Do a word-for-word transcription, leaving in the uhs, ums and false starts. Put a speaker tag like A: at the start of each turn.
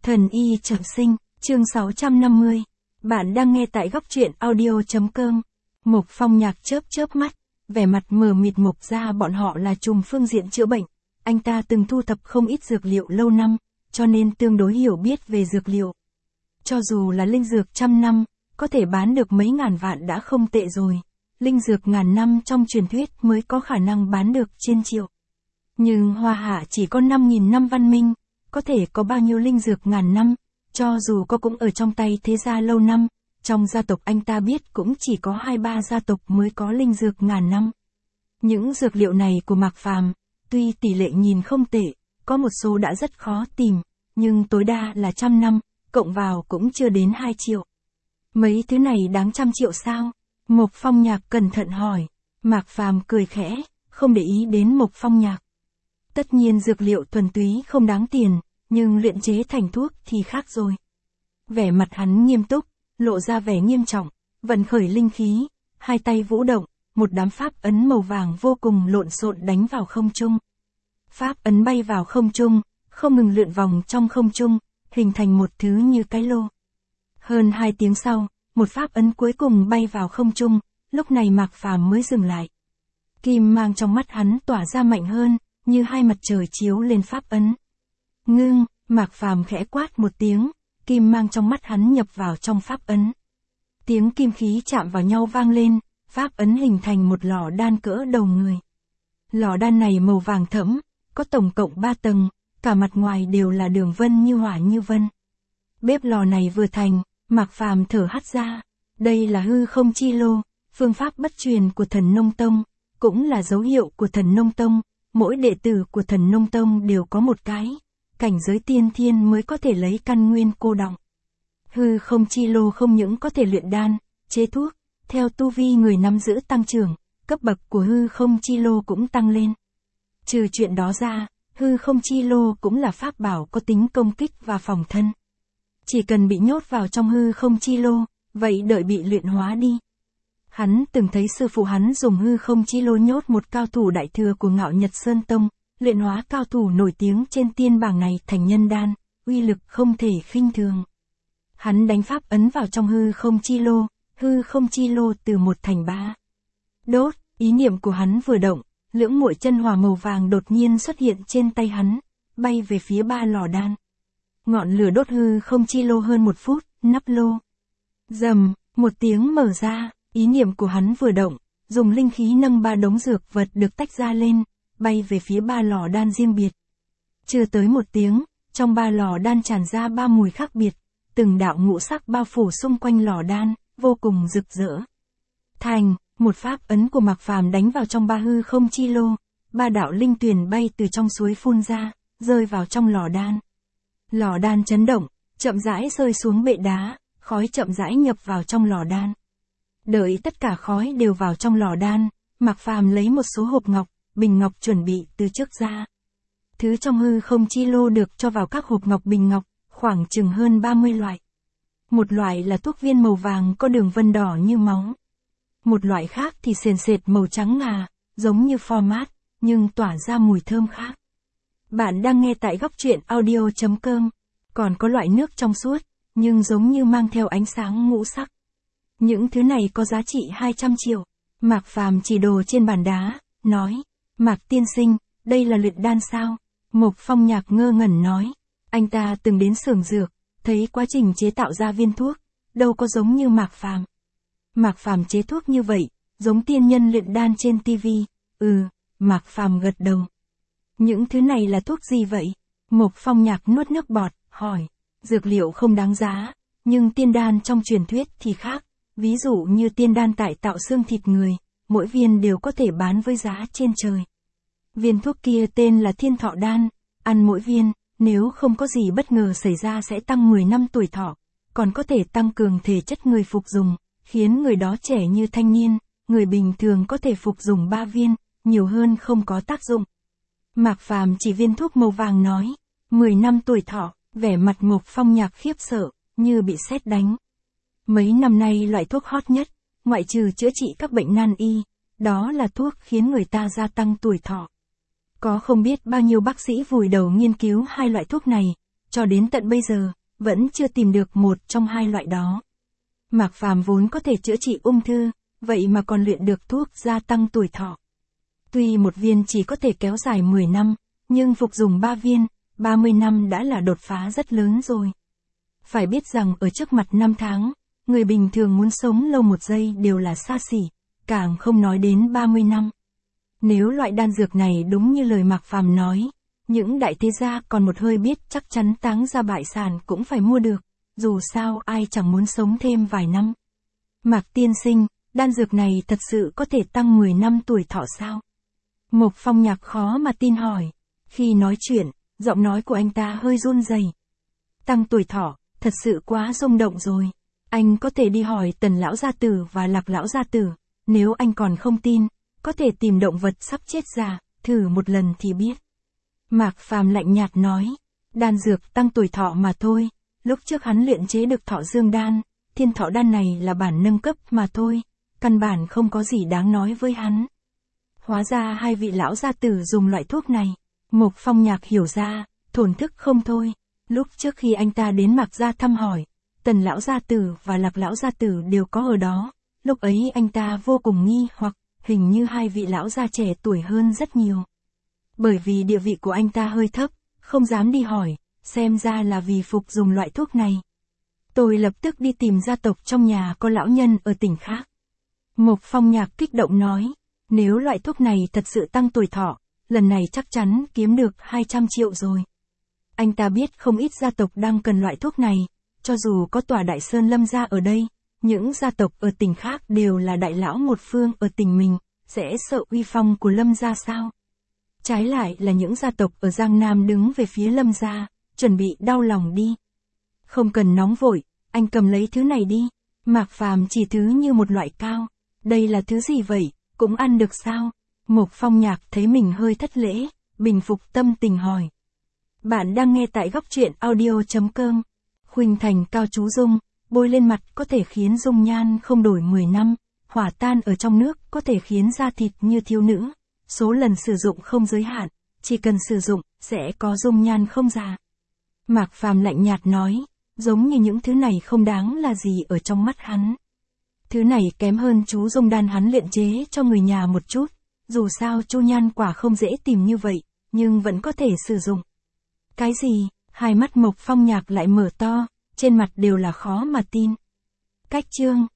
A: Thần y trọng sinh, chương sáu trăm năm mươi. Bạn đang nghe tại góc truyện audio.com. Mục Phong Nhạc chớp chớp mắt, vẻ mặt mờ mịt. Mục gia bọn họ là trùm phương diện chữa bệnh. Anh ta từng thu thập không ít dược liệu lâu năm, cho nên tương đối hiểu biết về dược liệu. Cho dù là linh dược trăm năm, có thể bán được mấy ngàn vạn đã không tệ rồi. Linh dược ngàn năm trong truyền thuyết mới có khả năng bán được trên triệu. Nhưng Hoa Hạ chỉ có năm nghìn năm văn minh, có thể có bao nhiêu linh dược ngàn năm, cho dù có cũng ở trong tay thế gia lâu năm, trong gia tộc anh ta biết cũng chỉ có hai ba gia tộc mới có linh dược ngàn năm. Những dược liệu này của Mạc Phàm, tuy tỷ lệ nhìn không tệ, có một số đã rất khó tìm, nhưng tối đa là trăm năm, cộng vào cũng chưa đến hai triệu. Mấy thứ này đáng trăm triệu sao? Mục Phong Nhạc cẩn thận hỏi. Mạc Phàm cười khẽ, không để ý đến Mục Phong Nhạc. Tất nhiên dược liệu thuần túy không đáng tiền, nhưng luyện chế thành thuốc thì khác rồi. Vẻ mặt hắn nghiêm túc, lộ ra vẻ nghiêm trọng, vận khởi linh khí, hai tay vũ động, một đám pháp ấn màu vàng vô cùng lộn xộn đánh vào không trung. Pháp ấn bay vào không trung, không ngừng lượn vòng trong không trung, hình thành một thứ như cái lô. Hơn hai tiếng sau, một pháp ấn cuối cùng bay vào không trung, lúc này Mạc Phàm mới dừng lại. Kim mang trong mắt hắn tỏa ra mạnh hơn, như hai mặt trời chiếu lên pháp ấn. Ngưng, Mạc Phàm khẽ quát một tiếng, kim mang trong mắt hắn nhập vào trong pháp ấn. Tiếng kim khí chạm vào nhau vang lên, pháp ấn hình thành một lò đan cỡ đầu người. Lò đan này màu vàng thẫm, có tổng cộng ba tầng, cả mặt ngoài đều là đường vân như hỏa như vân. Bếp lò này vừa thành, Mạc Phàm thở hắt ra. Đây là hư không chi lô, phương pháp bất truyền của Thần Nông Tông, cũng là dấu hiệu của Thần Nông Tông. Mỗi đệ tử của Thần Nông Tông đều có một cái, cảnh giới tiên thiên mới có thể lấy căn nguyên cô đọng. Hư không chi lô không những có thể luyện đan, chế thuốc, theo tu vi người nắm giữ tăng trưởng, cấp bậc của hư không chi lô cũng tăng lên. Trừ chuyện đó ra, hư không chi lô cũng là pháp bảo có tính công kích và phòng thân. Chỉ cần bị nhốt vào trong hư không chi lô, vậy đợi bị luyện hóa đi. Hắn từng thấy sư phụ hắn dùng hư không chi lô nhốt một cao thủ đại thừa của Ngạo Nhật Sơn Tông, luyện hóa cao thủ nổi tiếng trên tiên bảng này thành nhân đan, uy lực không thể khinh thường. Hắn đánh pháp ấn vào trong hư không chi lô, hư không chi lô từ một thành ba. Đốt, ý niệm của hắn vừa động, lưỡng muội chân hỏa màu vàng đột nhiên xuất hiện trên tay hắn, bay về phía ba lò đan. Ngọn lửa đốt hư không chi lô hơn một phút, nắp lô. Rầm, một tiếng mở ra. Ý niệm của hắn vừa động, dùng linh khí nâng ba đống dược vật được tách ra lên, bay về phía ba lò đan riêng biệt. Chưa tới một tiếng, trong ba lò đan tràn ra ba mùi khác biệt, từng đạo ngũ sắc bao phủ xung quanh lò đan, vô cùng rực rỡ. Thành, một pháp ấn của Mạc Phàm đánh vào trong ba hư không chi lô, ba đạo linh tuyền bay từ trong suối phun ra, rơi vào trong lò đan. Lò đan chấn động, chậm rãi rơi xuống bệ đá, khói chậm rãi nhập vào trong lò đan. Đợi tất cả khói đều vào trong lò đan, Mạc Phàm lấy một số hộp ngọc, bình ngọc chuẩn bị từ trước ra. Thứ trong hư không chi lô được cho vào các hộp ngọc bình ngọc, khoảng chừng hơn ba mươi loại. Một loại là thuốc viên màu vàng có đường vân đỏ như máu. Một loại khác thì sền sệt màu trắng ngà, giống như format, nhưng tỏa ra mùi thơm khác. Bạn đang nghe tại góc truyện audio.com. Còn có loại nước trong suốt, nhưng giống như mang theo ánh sáng ngũ sắc. Những thứ này có giá trị hai trăm triệu. Mạc Phàm chỉ đồ trên bàn đá, nói, Mạc tiên sinh, đây là luyện đan sao? Mục Phong Nhạc ngơ ngẩn nói, anh ta từng đến xưởng dược, thấy quá trình chế tạo ra viên thuốc, đâu có giống như Mạc Phàm. Mạc Phàm chế thuốc như vậy, giống tiên nhân luyện đan trên tivi. Ừ, Mạc Phàm gật đầu. Những thứ này là thuốc gì vậy? Mục Phong Nhạc nuốt nước bọt, hỏi, dược liệu không đáng giá, nhưng tiên đan trong truyền thuyết thì khác. Ví dụ như tiên đan tại tạo xương thịt người, mỗi viên đều có thể bán với giá trên trời. Viên thuốc kia tên là Thiên Thọ Đan, ăn mỗi viên, nếu không có gì bất ngờ xảy ra sẽ tăng mười năm tuổi thọ, còn có thể tăng cường thể chất người phục dùng, khiến người đó trẻ như thanh niên, người bình thường có thể phục dùng ba viên, nhiều hơn không có tác dụng. Mạc Phàm chỉ viên thuốc màu vàng nói, mười năm tuổi thọ, vẻ mặt Mục Phong Nhạc khiếp sợ, như bị sét đánh. Mấy năm nay loại thuốc hot nhất, ngoại trừ chữa trị các bệnh nan y, đó là thuốc khiến người ta gia tăng tuổi thọ. Có không biết bao nhiêu bác sĩ vùi đầu nghiên cứu hai loại thuốc này, cho đến tận bây giờ, vẫn chưa tìm được một trong hai loại đó. Mạc Phàm vốn có thể chữa trị ung thư, vậy mà còn luyện được thuốc gia tăng tuổi thọ. Tuy một viên chỉ có thể kéo dài mười năm, nhưng phục dùng ba viên, ba mươi năm đã là đột phá rất lớn rồi. Phải biết rằng ở trước mặt năm tháng, người bình thường muốn sống lâu một giây đều là xa xỉ, càng không nói đến ba mươi năm. Nếu loại đan dược này đúng như lời Mạc Phàm nói, những đại thế gia còn một hơi biết chắc chắn táng ra bại sản cũng phải mua được, dù sao ai chẳng muốn sống thêm vài năm. Mạc tiên sinh, đan dược này thật sự có thể tăng mười năm tuổi thọ sao? Mộc Phong Nhạc khó mà tin hỏi. Khi nói chuyện, giọng nói của anh ta hơi run rẩy. Tăng tuổi thọ, thật sự quá rung động rồi. Anh có thể đi hỏi Tần lão gia tử và Lạc lão gia tử, nếu anh còn không tin, có thể tìm động vật sắp chết ra, thử một lần thì biết. Mạc Phàm lạnh nhạt nói, đan dược tăng tuổi thọ mà thôi, lúc trước hắn luyện chế được Thọ Dương đan, Thiên Thọ đan này là bản nâng cấp mà thôi, căn bản không có gì đáng nói với hắn. Hóa ra hai vị lão gia tử dùng loại thuốc này. Mộc Phong Nhạc hiểu ra, thổn thức không thôi. Lúc trước khi anh ta đến Mạc gia thăm hỏi, Tần lão gia tử và Lạc lão gia tử đều có ở đó. Lúc ấy anh ta vô cùng nghi hoặc, hình như hai vị lão gia trẻ tuổi hơn rất nhiều. Bởi vì địa vị của anh ta hơi thấp, không dám đi hỏi, xem ra là vì phục dùng loại thuốc này. Tôi lập tức đi tìm gia tộc trong nhà có lão nhân ở tỉnh khác. Mộc Phong Nhạc kích động nói, nếu loại thuốc này thật sự tăng tuổi thọ, lần này chắc chắn kiếm được hai trăm triệu rồi. Anh ta biết không ít gia tộc đang cần loại thuốc này, cho dù có tòa Đại Sơn Lâm gia ở đây, những gia tộc ở tỉnh khác đều là đại lão một phương ở tỉnh mình, sẽ sợ uy phong của Lâm gia sao? Trái lại là những gia tộc ở Giang Nam đứng về phía Lâm gia, chuẩn bị đau lòng đi. Không cần nóng vội, anh cầm lấy thứ này đi. Mạc Phàm chỉ thứ như một loại cao. Đây là thứ gì vậy, cũng ăn được sao? Mộc Phong Nhạc thấy mình hơi thất lễ, bình phục tâm tình hỏi. Bạn đang nghe tại góc truyện audio chấm com. Khuynh thành cao chú dung, bôi lên mặt có thể khiến dung nhan không đổi mười năm, hỏa tan ở trong nước có thể khiến da thịt như thiếu nữ. Số lần sử dụng không giới hạn, chỉ cần sử dụng, sẽ có dung nhan không già. Mạc Phàm lạnh nhạt nói, giống như những thứ này không đáng là gì ở trong mắt hắn. Thứ này kém hơn chú dung đan hắn luyện chế cho người nhà một chút, dù sao chu nhan quả không dễ tìm như vậy, nhưng vẫn có thể sử dụng. Cái gì? Hai mắt Mộc Phong Nhạc lại mở to, trên mặt đều là khó mà tin. Cách chương